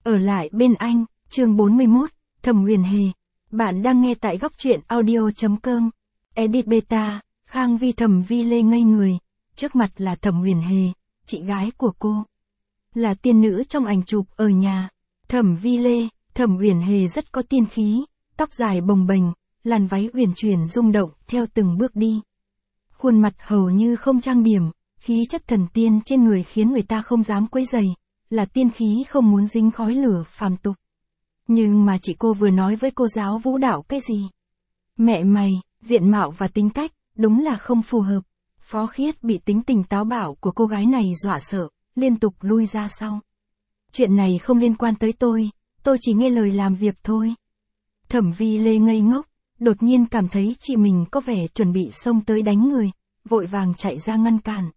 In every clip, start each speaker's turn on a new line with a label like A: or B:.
A: Ở lại bên anh, chương 41, Thẩm Uyển Hề. Bạn đang nghe tại góc truyện audio.com. Edit beta, Khang Vi. Thẩm Vi Lê ngây người. Trước mặt là Thẩm Uyển Hề, chị gái của cô. Là tiên nữ trong ảnh chụp ở nhà. Thẩm Vi Lê, Thẩm Uyển Hề rất có tiên khí, tóc dài bồng bềnh, làn váy uyển chuyển rung động theo từng bước đi. Khuôn mặt hầu như không trang điểm, khí chất thần tiên trên người khiến người ta không dám quấy rầy, là tiên khí không muốn dính khói lửa phàm tục. Nhưng mà chị cô vừa nói với cô giáo vũ đạo cái gì? Mẹ mày, diện mạo và tính cách, đúng là không phù hợp. Phó Khiết bị tính tình táo bạo của cô gái này dọa sợ, liên tục lui ra sau. Chuyện này không liên quan tới tôi chỉ nghe lời làm việc thôi. Thẩm Vi Lê ngây ngốc, đột nhiên cảm thấy chị mình có vẻ chuẩn bị xông tới đánh người, vội vàng chạy ra ngăn cản.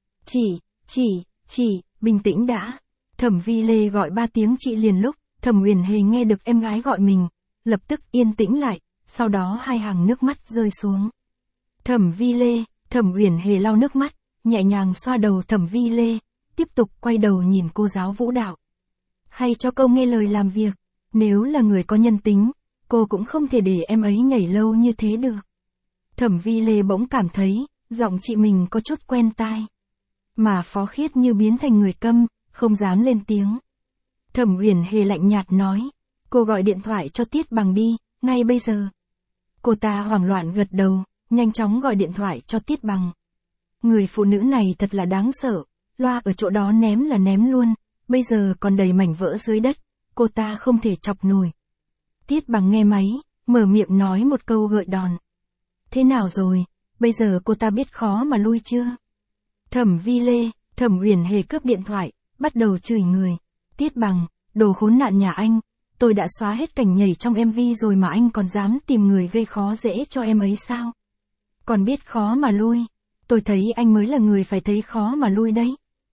A: Chị, bình tĩnh đã. Thẩm Vi Lê gọi 3 tiếng chị liền lúc, Thẩm Uyển Hề nghe được em gái gọi mình, lập tức yên tĩnh lại, sau đó 2 hàng nước mắt rơi xuống. Thẩm Vi Lê, Thẩm Uyển Hề lau nước mắt, nhẹ nhàng xoa đầu Thẩm Vi Lê, tiếp tục quay đầu nhìn cô giáo vũ đạo. Hay cho câu nghe lời làm việc, nếu là người có nhân tính, cô cũng không thể để em ấy nhảy lâu như thế được. Thẩm Vi Lê bỗng cảm thấy, giọng chị mình có chút quen tai. Mà Phó Khiết như biến thành người câm, không dám lên tiếng. Thẩm Uyển Hề lạnh nhạt nói, cô gọi điện thoại cho Tiết Bằng đi, ngay bây giờ. Cô ta hoảng loạn gật đầu, nhanh chóng gọi điện thoại cho Tiết Bằng. Người phụ nữ này thật là đáng sợ, loa ở chỗ đó ném là ném luôn, bây giờ còn đầy mảnh vỡ dưới đất, cô ta không thể chọc nổi. Tiết Bằng nghe máy, mở miệng nói một câu gợi đòn. Thế nào rồi, bây giờ cô ta biết khó mà lui chưa? Thẩm Vi Lê, Thẩm Uyển Hề cướp điện thoại, bắt đầu chửi người. Tiết Bằng, đồ khốn nạn nhà anh, tôi đã xóa hết cảnh nhảy trong MV rồi mà anh còn dám tìm người gây khó dễ cho em ấy sao? Còn biết khó mà lui, tôi thấy anh mới là người phải thấy khó mà lui đấy.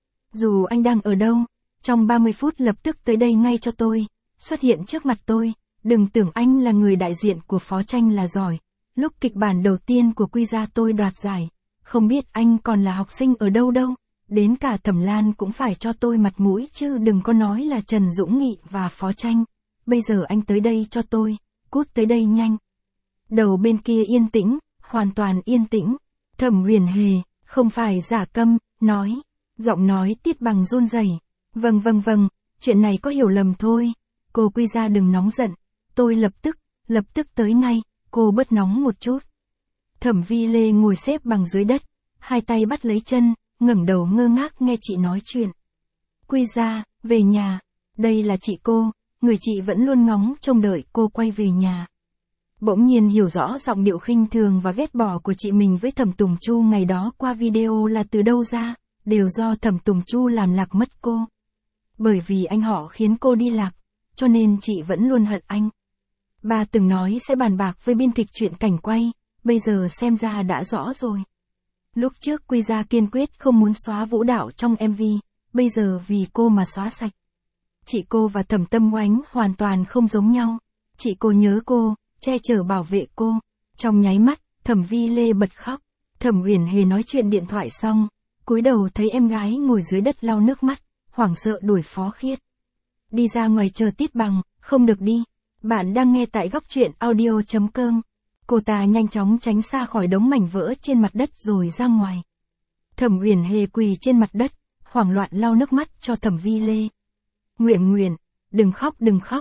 A: Dù anh đang ở đâu, trong 30 phút lập tức tới đây ngay cho tôi, xuất hiện trước mặt tôi, đừng tưởng anh là người đại diện của Phó Tranh là giỏi. Lúc kịch bản đầu tiên của Quy Gia tôi đoạt giải, không biết anh còn là học sinh ở đâu đâu. Đến cả Thẩm Lan cũng phải cho tôi mặt mũi chứ đừng có nói là Trần Dũng Nghị và Phó Tranh. Bây giờ anh tới đây cho tôi, cút tới đây nhanh. Đầu bên kia yên tĩnh, hoàn toàn yên tĩnh. Thẩm Uyển Hề, không phải giả câm, nói. Giọng nói Tiết Bằng run rẩy. Vâng, chuyện này có hiểu lầm thôi. Cô Quy Gia đừng nóng giận. Tôi lập tức tới ngay, cô bớt nóng một chút. Thẩm Vi Lê ngồi xếp bằng dưới đất, 2 tay bắt lấy chân, ngẩng đầu ngơ ngác nghe chị nói chuyện. Quy Gia, về nhà, đây là chị cô, người chị vẫn luôn ngóng trông đợi cô quay về nhà. Bỗng nhiên hiểu rõ giọng điệu khinh thường và ghét bỏ của chị mình với Thẩm Tùng Chu ngày đó qua video là từ đâu ra, đều do Thẩm Tùng Chu làm lạc mất cô. Bởi vì anh họ khiến cô đi lạc, cho nên chị vẫn luôn hận anh. Bà từng nói sẽ bàn bạc với biên kịch chuyện cảnh quay, bây giờ xem ra đã rõ rồi. Lúc trước Quy Gia kiên quyết không muốn xóa vũ đạo trong MV, bây giờ vì cô mà xóa sạch. Chị cô và Thẩm Tâm Oánh hoàn toàn không giống nhau. Chị cô nhớ cô, che chở bảo vệ cô. Trong nháy mắt, Thẩm Vi Lê bật khóc. Thẩm Uyển Hề nói chuyện điện thoại xong, cúi đầu thấy em gái ngồi dưới đất lau nước mắt, hoảng sợ đuổi Phó Khiết. Đi ra ngoài chờ Tiết Bằng, không được đi. Bạn đang nghe tại góc truyện audio.com. Cô ta nhanh chóng tránh xa khỏi đống mảnh vỡ trên mặt đất rồi ra ngoài. Thẩm Uyển Hề quỳ trên mặt đất, hoảng loạn lau nước mắt cho Thẩm Vi Lê. Nguyện, đừng khóc,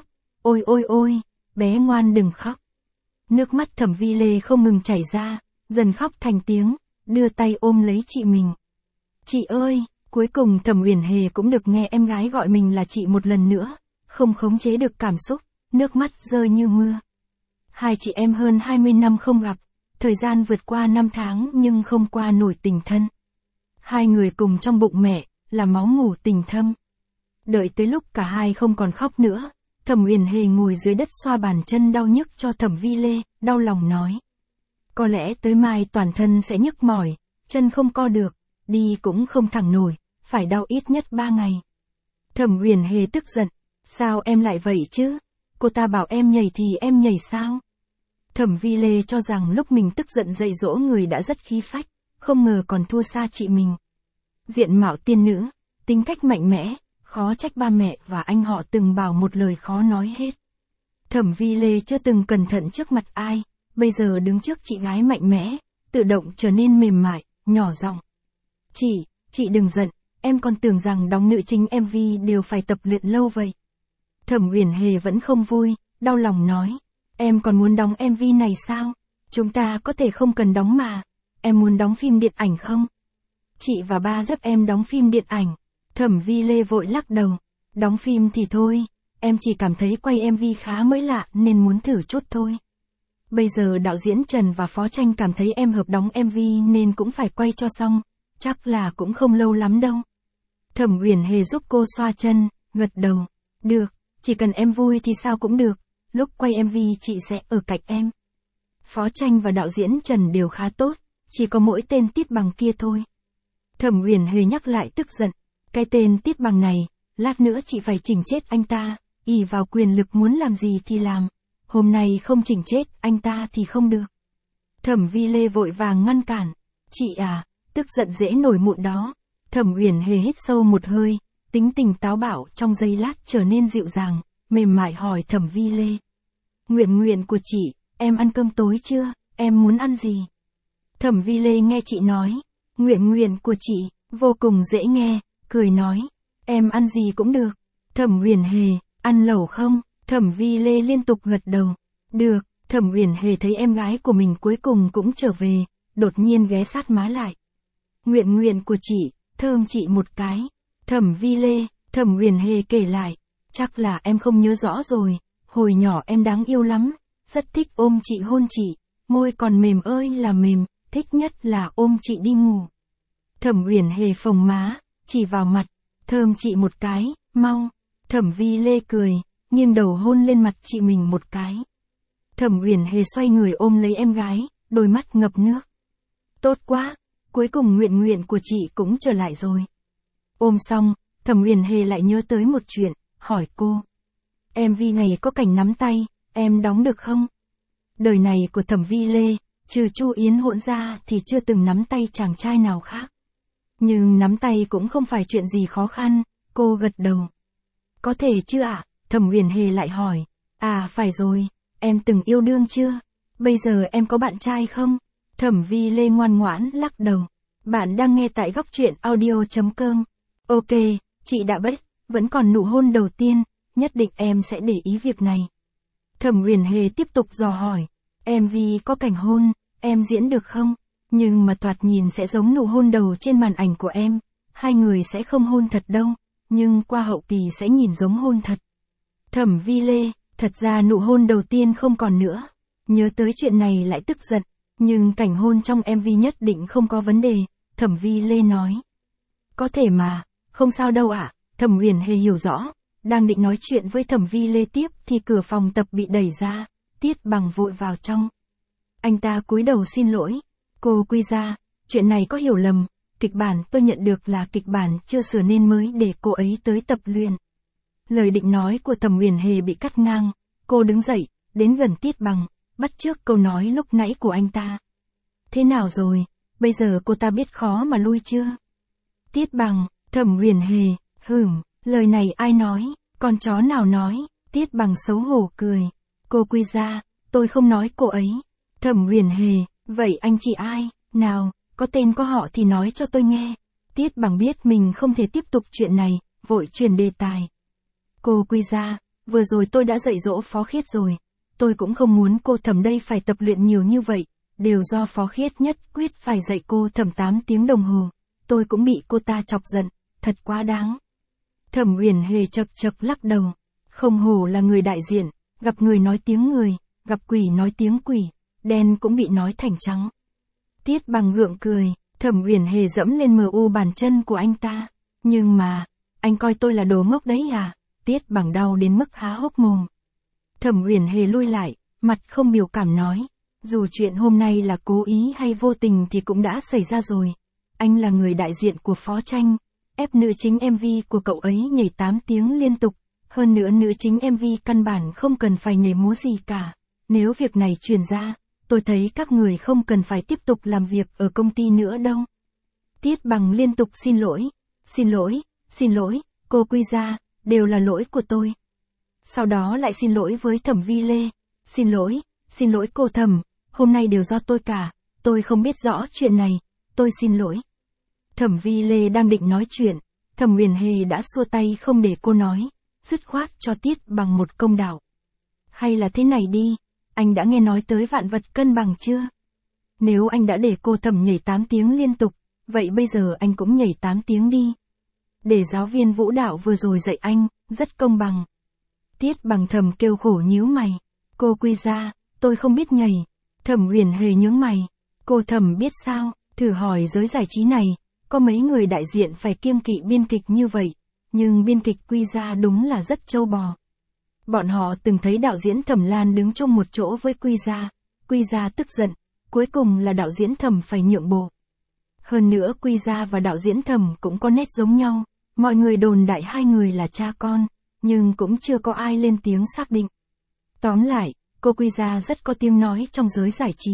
A: ôi, bé ngoan đừng khóc. Nước mắt Thẩm Vi Lê không ngừng chảy ra, dần khóc thành tiếng, đưa tay ôm lấy chị mình. Chị ơi, cuối cùng Thẩm Uyển Hề cũng được nghe em gái gọi mình là chị một lần nữa, không khống chế được cảm xúc, nước mắt rơi như mưa. Hai chị em hơn 20 năm không gặp, thời gian vượt qua 5 tháng nhưng không qua nổi tình thân. Hai người cùng trong bụng mẹ, là máu mủ tình thâm. Đợi tới lúc cả hai không còn khóc nữa, Thẩm Uyển Hề ngồi dưới đất xoa bàn chân đau nhức cho Thẩm Vi Lê, đau lòng nói. Có lẽ tới mai toàn thân sẽ nhức mỏi, chân không co được, đi cũng không thẳng nổi, phải đau ít nhất 3 ngày. Thẩm Uyển Hề tức giận, sao em lại vậy chứ? Cô ta bảo em nhảy thì em nhảy sao? Thẩm Vi Lê cho rằng lúc mình tức giận dạy dỗ người đã rất khí phách, không ngờ còn thua xa chị mình. Diện mạo tiên nữ, tính cách mạnh mẽ, khó trách ba mẹ và anh họ từng bảo một lời khó nói hết. Thẩm Vi Lê chưa từng cẩn thận trước mặt ai, bây giờ đứng trước chị gái mạnh mẽ, tự động trở nên mềm mại, nhỏ giọng. Chị đừng giận, em còn tưởng rằng đóng nữ chính MV đều phải tập luyện lâu vậy. Thẩm Uyển Hề vẫn không vui, đau lòng nói. Em còn muốn đóng MV này sao? Chúng ta có thể không cần đóng mà. Em muốn đóng phim điện ảnh không? Chị và ba giúp em đóng phim điện ảnh. Thẩm Vi Lê vội lắc đầu. Đóng phim thì thôi, em chỉ cảm thấy quay MV khá mới lạ nên muốn thử chút thôi. Bây giờ đạo diễn Trần và Phó Tranh cảm thấy em hợp đóng MV nên cũng phải quay cho xong, chắc là cũng không lâu lắm đâu. Thẩm Uyển Hề giúp cô xoa chân, gật đầu. Được, chỉ cần em vui thì sao cũng được, lúc quay MV chị sẽ ở cạnh em. Phó Tranh và đạo diễn Trần đều khá tốt, chỉ có mỗi tên Tiết Bằng kia thôi. Thẩm Uyển Hề nhắc lại tức giận, cái tên Tiết Bằng này, lát nữa chị phải chỉnh chết anh ta, ỷ vào quyền lực muốn làm gì thì làm. Hôm nay không chỉnh chết anh ta thì không được. Thẩm Vi Lê vội vàng ngăn cản. Chị à, tức giận dễ nổi mụn đó. Thẩm Uyển Hề hít sâu một hơi, tính tình táo bạo trong giây lát trở nên dịu dàng, mềm mại hỏi Thẩm Vi Lê. Nguyện của chị, em ăn cơm tối chưa, em muốn ăn gì? Thẩm Vi Lê nghe chị nói, nguyện của chị, vô cùng dễ nghe, cười nói, em ăn gì cũng được. Thẩm Uyển Hề, ăn lẩu không? Thẩm Vi Lê liên tục gật đầu. Được, Thẩm Uyển Hề thấy em gái của mình cuối cùng cũng trở về, đột nhiên ghé sát má lại. Nguyện của chị, thơm chị một cái. Thẩm Vi Lê, Thẩm Uyển Hề kể lại, chắc là em không nhớ rõ rồi, hồi nhỏ em đáng yêu lắm, rất thích ôm chị hôn chị, môi còn mềm ơi là mềm, thích nhất là ôm chị đi ngủ. Thẩm Uyển Hề phồng má, chỉ vào mặt, thơm chị một cái, mau. Thẩm Vi Lê cười, nghiêng đầu hôn lên mặt chị mình một cái. Thẩm Uyển Hề xoay người ôm lấy em gái, đôi mắt ngập nước. Tốt quá, cuối cùng nguyện của chị cũng trở lại rồi. Ôm xong, Thẩm Uyển Hề lại nhớ tới một chuyện, hỏi cô. MV này có cảnh nắm tay, em đóng được không? Đời này của Thẩm Vi Lê, trừ Chu Yến Hỗn ra thì chưa từng nắm tay chàng trai nào khác. Nhưng nắm tay cũng không phải chuyện gì khó khăn, cô gật đầu. Có thể chứ ạ? Thẩm Uyển Hề lại hỏi. À phải rồi, em từng yêu đương chưa? Bây giờ em có bạn trai không? Thẩm Vi Lê ngoan ngoãn lắc đầu. Bạn đang nghe tại góc truyện audio.com. Ok, chị đã bet, vẫn còn nụ hôn đầu tiên, nhất định em sẽ để ý việc này. Thẩm Uyển Hề tiếp tục dò hỏi. MV có cảnh hôn, em diễn được không? Nhưng mà thoạt nhìn sẽ giống nụ hôn đầu trên màn ảnh của em. Hai người sẽ không hôn thật đâu, nhưng qua hậu kỳ sẽ nhìn giống hôn thật. Thẩm Vi Lê, thật ra nụ hôn đầu tiên không còn nữa. Nhớ tới chuyện này lại tức giận, nhưng cảnh hôn trong MV nhất định không có vấn đề, Thẩm Vi Lê nói. Có thể mà, không sao đâu ạ. Thẩm Uyển Hề hiểu rõ, đang định nói chuyện với Thẩm Vi Lê tiếp thì cửa phòng tập bị đẩy ra, Tiết Bằng vội vào trong. Anh ta cúi đầu xin lỗi. Cô Quy ra, chuyện này có hiểu lầm, kịch bản tôi nhận được là kịch bản chưa sửa nên mới để cô ấy tới tập luyện. Lời định nói của Thẩm Uyển Hề bị cắt ngang, cô đứng dậy, đến gần Tiết Bằng, bắt chước câu nói lúc nãy của anh ta. Thế nào rồi, bây giờ cô ta biết khó mà lui chưa? Tiết Bằng, Thẩm Uyển Hề, lời này ai nói, con chó nào nói? Tiết Bằng xấu hổ cười. Cô Quy ra, tôi không nói cô ấy. Thẩm Uyển Hề, vậy anh chị ai? Nào, có tên có họ thì nói cho tôi nghe. Tiết Bằng biết mình không thể tiếp tục chuyện này, vội chuyển đề tài. Cô Quy ra, vừa rồi tôi đã dạy dỗ Phó Khiết rồi. Tôi cũng không muốn cô Thẩm đây phải tập luyện nhiều như vậy, đều do Phó Khiết nhất quyết phải dạy cô Thẩm 8 tiếng đồng hồ. Tôi cũng bị cô ta chọc giận, thật quá đáng. Thẩm Uyển Hề chật lắc đầu. Không hổ là người đại diện, gặp người nói tiếng người, gặp quỷ nói tiếng quỷ, đen cũng bị nói thành trắng. Tiết Bằng gượng cười, Thẩm Uyển Hề dẫm lên MU bàn chân của anh ta. Nhưng mà, anh coi tôi là đồ ngốc đấy à? Tiết Bằng đau đến mức há hốc mồm. Thẩm Uyển Hề lui lại, mặt không biểu cảm nói. Dù chuyện hôm nay là cố ý hay vô tình thì cũng đã xảy ra rồi. Anh là người đại diện của Phó Tranh, ép nữ chính MV của cậu ấy nhảy 8 tiếng liên tục. Hơn nữa nữ chính MV căn bản không cần phải nhảy múa gì cả. Nếu việc này truyền ra, tôi thấy các người không cần phải tiếp tục làm việc ở công ty nữa đâu. Tiết Bằng liên tục xin lỗi, cô Quy Gia, đều là lỗi của tôi. Sau đó lại xin lỗi với Thẩm Vi Lê. Xin lỗi cô Thẩm, hôm nay đều do tôi cả, tôi không biết rõ chuyện này, tôi xin lỗi. Thẩm Vi Lê đang định nói chuyện, Thẩm Uyển Hề đã xua tay không để cô nói, dứt khoát cho Tiết Bằng một công đạo. Hay là thế này đi, anh đã nghe nói tới vạn vật cân bằng chưa? Nếu anh đã để cô Thẩm nhảy 8 tiếng liên tục, vậy bây giờ anh cũng nhảy 8 tiếng đi. Để giáo viên vũ đạo vừa rồi dạy anh, rất công bằng. Tiết Bằng thầm kêu khổ nhíu mày. Cô Quy Gia, tôi không biết nhảy. Thẩm Uyển Hề nhướng mày. Cô Thẩm biết sao, thử hỏi giới giải trí này, có mấy người đại diện phải kiêng kỵ biên kịch như vậy, nhưng biên kịch Quy Gia đúng là rất trâu bò. Bọn họ từng thấy đạo diễn Thẩm Lan đứng chung một chỗ với Quy Gia tức giận, cuối cùng là đạo diễn Thẩm phải nhượng bộ. Hơn nữa Quy Gia và đạo diễn Thẩm cũng có nét giống nhau, mọi người đồn đại hai người là cha con, nhưng cũng chưa có ai lên tiếng xác định. Tóm lại, cô Quy Gia rất có tiếng nói trong giới giải trí.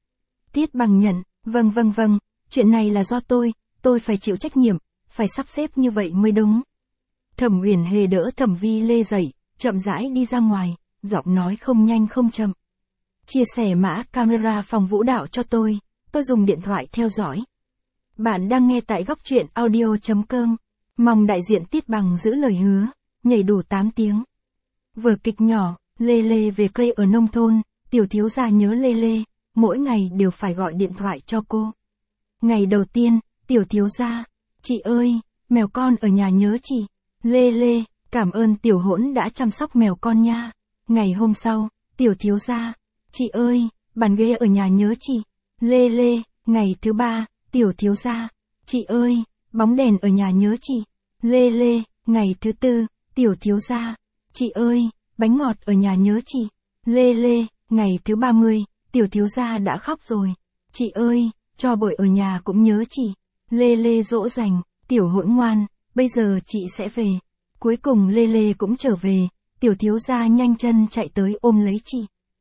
A: Tiết Bằng nhận, vâng, chuyện này là do tôi phải chịu trách nhiệm, phải sắp xếp như vậy mới đúng. Thẩm Uyển Hề đỡ Thẩm Vi Lê dậy, chậm rãi đi ra ngoài, giọng nói không nhanh không chậm. Chia sẻ mã camera phòng vũ đạo cho tôi dùng điện thoại theo dõi. Bạn đang nghe tại góc truyện audio.com, mong đại diện Tiết Bằng giữ lời hứa, nhảy đủ 8 tiếng. Vở kịch nhỏ, Lê Lê về cây ở nông thôn, tiểu thiếu gia nhớ Lê Lê, mỗi ngày đều phải gọi điện thoại cho cô. Ngày đầu tiên, tiểu thiếu gia, chị ơi, mèo con ở nhà nhớ chị. Lê Lê, cảm ơn tiểu hỗn đã chăm sóc mèo con nha. Ngày hôm sau, tiểu thiếu gia, chị ơi, bàn ghế ở nhà nhớ chị. Lê Lê, ngày thứ 3, tiểu thiếu gia, chị ơi, bóng đèn ở nhà nhớ chị. Lê Lê, ngày thứ 4, tiểu thiếu gia, chị ơi, bánh ngọt ở nhà nhớ chị. Lê Lê, ngày thứ 30, tiểu thiếu gia đã khóc rồi. Chị ơi, cho bội ở nhà cũng nhớ chị. Lê Lê dỗ dành, tiểu hỗn ngoan, bây giờ chị sẽ về. Cuối cùng Lê Lê cũng trở về, tiểu thiếu gia nhanh chân chạy tới ôm lấy chị.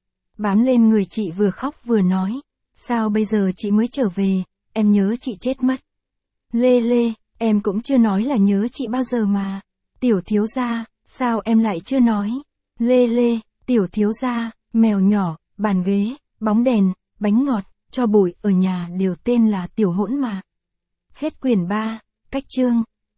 A: Bám lên người chị vừa khóc vừa nói, sao bây giờ chị mới trở về, em nhớ chị chết mất. Lê Lê, em cũng chưa nói là nhớ chị bao giờ mà. Tiểu thiếu gia, sao em lại chưa nói? Lê Lê, tiểu thiếu gia, mèo nhỏ, bàn ghế, bóng đèn, bánh ngọt, cho bụi ở nhà đều tên là tiểu hỗn mà. Hết quyển 3, cách chương.